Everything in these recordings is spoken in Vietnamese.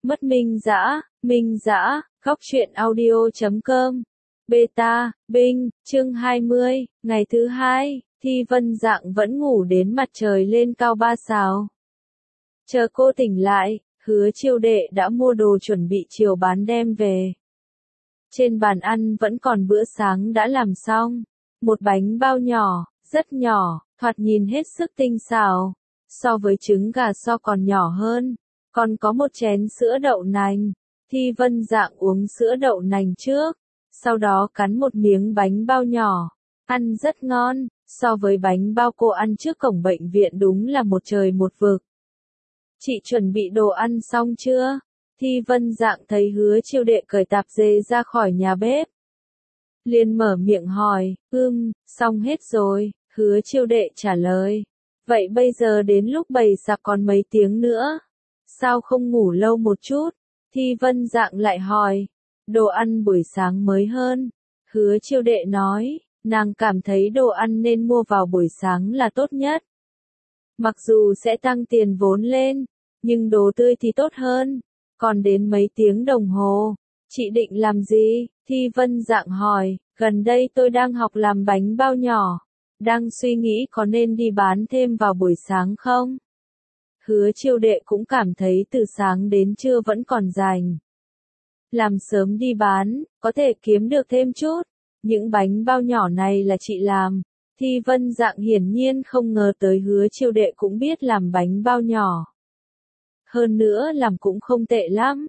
Mất Minh Dã, Góc truyện audio.com. Beta, Binh, chương 20, ngày thứ 2, Thi Vân Dạng vẫn ngủ đến mặt trời lên cao 3 sao. Chờ cô tỉnh lại, Hứa Chiêu Đệ đã mua đồ chuẩn bị chiều bán đem về. Trên bàn ăn vẫn còn bữa sáng đã làm xong, một bánh bao nhỏ, rất nhỏ, thoạt nhìn hết sức tinh xảo, so với trứng gà so còn nhỏ hơn, còn có một chén sữa đậu nành. Thi Vân Dạng uống sữa đậu nành trước, sau đó cắn một miếng bánh bao nhỏ, ăn rất ngon, so với bánh bao cô ăn trước cổng bệnh viện đúng là một trời một vực. Chị chuẩn bị đồ ăn xong chưa? Thi Vân Dạng thấy Hứa Chiêu Đệ cởi tạp dề ra khỏi nhà bếp, liền mở miệng hỏi, xong hết rồi, Hứa Chiêu Đệ trả lời. Vậy bây giờ đến lúc bày sạp còn mấy tiếng nữa? Sao không ngủ lâu một chút? Thi Vân Dạng lại hỏi. Đồ ăn buổi sáng mới hơn. Hứa Chiêu Đệ nói, nàng cảm thấy đồ ăn nên mua vào buổi sáng là tốt nhất. Mặc dù sẽ tăng tiền vốn lên, nhưng đồ tươi thì tốt hơn. Còn đến mấy tiếng đồng hồ, chị định làm gì? Thi Vân Dạng hỏi, gần đây tôi đang học làm bánh bao nhỏ. Đang suy nghĩ có nên đi bán thêm vào buổi sáng không? Hứa Chiêu Đệ cũng cảm thấy từ sáng đến trưa vẫn còn rảnh. Làm sớm đi bán, có thể kiếm được thêm chút. Những bánh bao nhỏ này là chị làm. Thi Vân Dạng hiển nhiên không ngờ tới Hứa Chiêu Đệ cũng biết làm bánh bao nhỏ. Hơn nữa làm cũng không tệ lắm.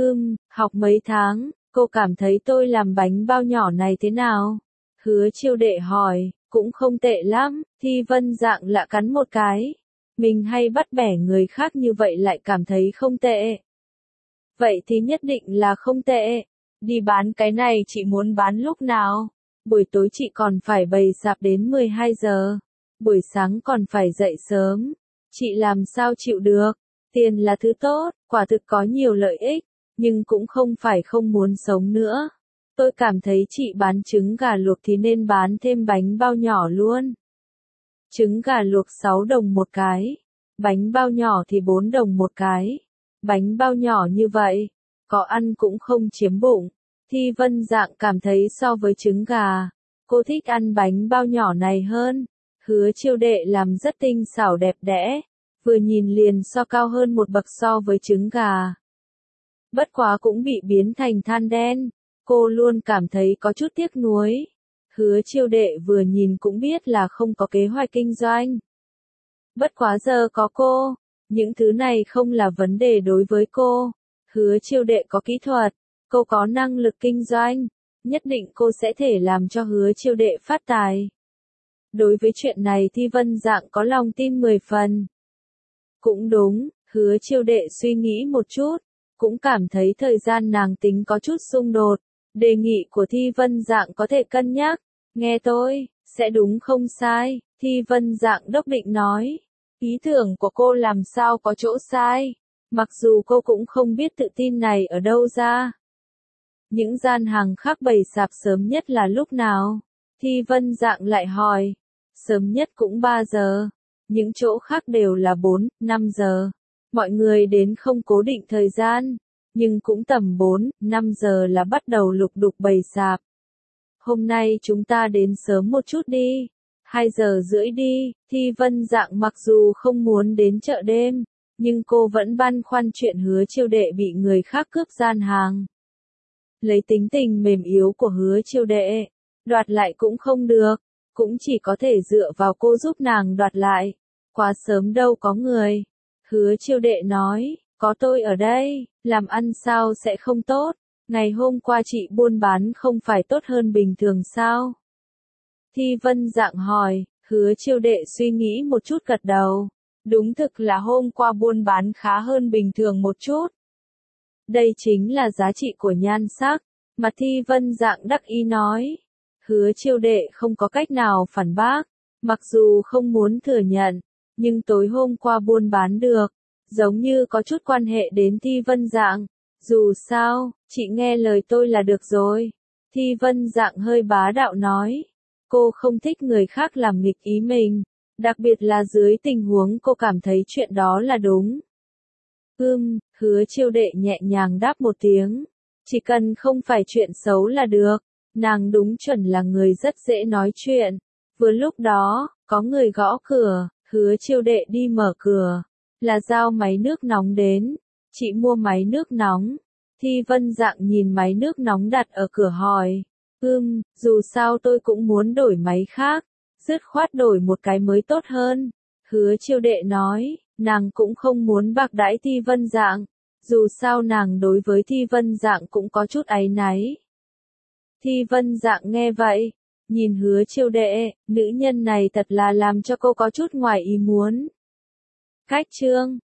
Học mấy tháng, cô cảm thấy tôi làm bánh bao nhỏ này thế nào? Hứa Chiêu Đệ hỏi, cũng không tệ lắm. Thi Vân Dạng lạ cắn một cái. Mình hay bắt bẻ người khác như vậy lại cảm thấy không tệ. Vậy thì nhất định là không tệ. Đi bán cái này chị muốn bán lúc nào? Buổi tối chị còn phải bày sạp đến 12 giờ. Buổi sáng còn phải dậy sớm. Chị làm sao chịu được? Tiền là thứ tốt, quả thực có nhiều lợi ích, nhưng cũng không phải không muốn sống nữa. Tôi cảm thấy chị bán trứng gà luộc thì nên bán thêm bánh bao nhỏ luôn. Trứng gà luộc 6 đồng một cái, bánh bao nhỏ thì 4 đồng một cái. Bánh bao nhỏ như vậy, có ăn cũng không chiếm bụng. Thi Vân Dạng cảm thấy so với trứng gà, cô thích ăn bánh bao nhỏ này hơn. Hứa Chiêu Đệ làm rất tinh xảo đẹp đẽ, vừa nhìn liền so cao hơn một bậc so với trứng gà. Bất quá cũng bị biến thành than đen, cô luôn cảm thấy có chút tiếc nuối. Hứa Chiêu Đệ vừa nhìn cũng biết là không có kế hoạch kinh doanh. Bất quá giờ có cô, những thứ này không là vấn đề đối với cô. Hứa Chiêu Đệ có kỹ thuật, cô có năng lực kinh doanh, nhất định cô sẽ thể làm cho Hứa Chiêu Đệ phát tài. Đối với chuyện này Thi Vân Dạng có lòng tin 10 phần. Cũng đúng, Hứa Chiêu Đệ suy nghĩ một chút, cũng cảm thấy thời gian nàng tính có chút xung đột. Đề nghị của Thi Vân Dạng có thể cân nhắc. Nghe tôi, sẽ đúng không sai, Thi Vân Dạng đốc định nói. Ý tưởng của cô làm sao có chỗ sai, mặc dù cô cũng không biết tự tin này ở đâu ra. Những gian hàng khác bày sạp sớm nhất là lúc nào? Thi Vân Dạng lại hỏi. Sớm nhất cũng 3 giờ, những chỗ khác đều là 4, 5 giờ. Mọi người đến không cố định thời gian, nhưng cũng tầm 4, 5 giờ là bắt đầu lục đục bày sạp. Hôm nay chúng ta đến sớm một chút đi. 2 giờ rưỡi đi. Thi Vân Dạng mặc dù không muốn đến chợ đêm, nhưng cô vẫn băn khoăn chuyện Hứa Chiêu Đệ bị người khác cướp gian hàng. Lấy tính tình mềm yếu của Hứa Chiêu Đệ, đoạt lại cũng không được, cũng chỉ có thể dựa vào cô giúp nàng đoạt lại. Quá sớm đâu có người. Hứa Chiêu Đệ nói, có tôi ở đây, làm ăn sao sẽ không tốt. Ngày hôm qua chị buôn bán không phải tốt hơn bình thường sao? Thi Vân Dạng hỏi. Hứa Chiêu Đệ suy nghĩ một chút gật đầu. Đúng thực là hôm qua buôn bán khá hơn bình thường một chút. Đây chính là giá trị của nhan sắc, mà Thi Vân Dạng đắc ý nói. Hứa Chiêu Đệ không có cách nào phản bác, mặc dù không muốn thừa nhận, nhưng tối hôm qua buôn bán được, giống như có chút quan hệ đến Thi Vân Dạng. Dù sao, chị nghe lời tôi là được rồi. Thi Vân Dạng hơi bá đạo nói. Cô không thích người khác làm nghịch ý mình, đặc biệt là dưới tình huống cô cảm thấy chuyện đó là đúng. Hứa Chiêu Đệ nhẹ nhàng đáp một tiếng. Chỉ cần không phải chuyện xấu là được. Nàng đúng chuẩn là người rất dễ nói chuyện. Vừa lúc đó, có người gõ cửa, Hứa Chiêu Đệ đi mở cửa. Là giao máy nước nóng đến. Chị mua máy nước nóng. Thi Vân Dạng nhìn máy nước nóng đặt ở cửa hỏi. Dù sao tôi cũng muốn đổi máy khác. Dứt khoát đổi một cái mới tốt hơn. Hứa Chiêu Đệ nói, nàng cũng không muốn bạc đãi Thi Vân Dạng. Dù sao nàng đối với Thi Vân Dạng cũng có chút áy náy. Thi Vân Dạng nghe vậy, nhìn Hứa Chiêu Đệ, nữ nhân này thật là làm cho cô có chút ngoài ý muốn. Cách chương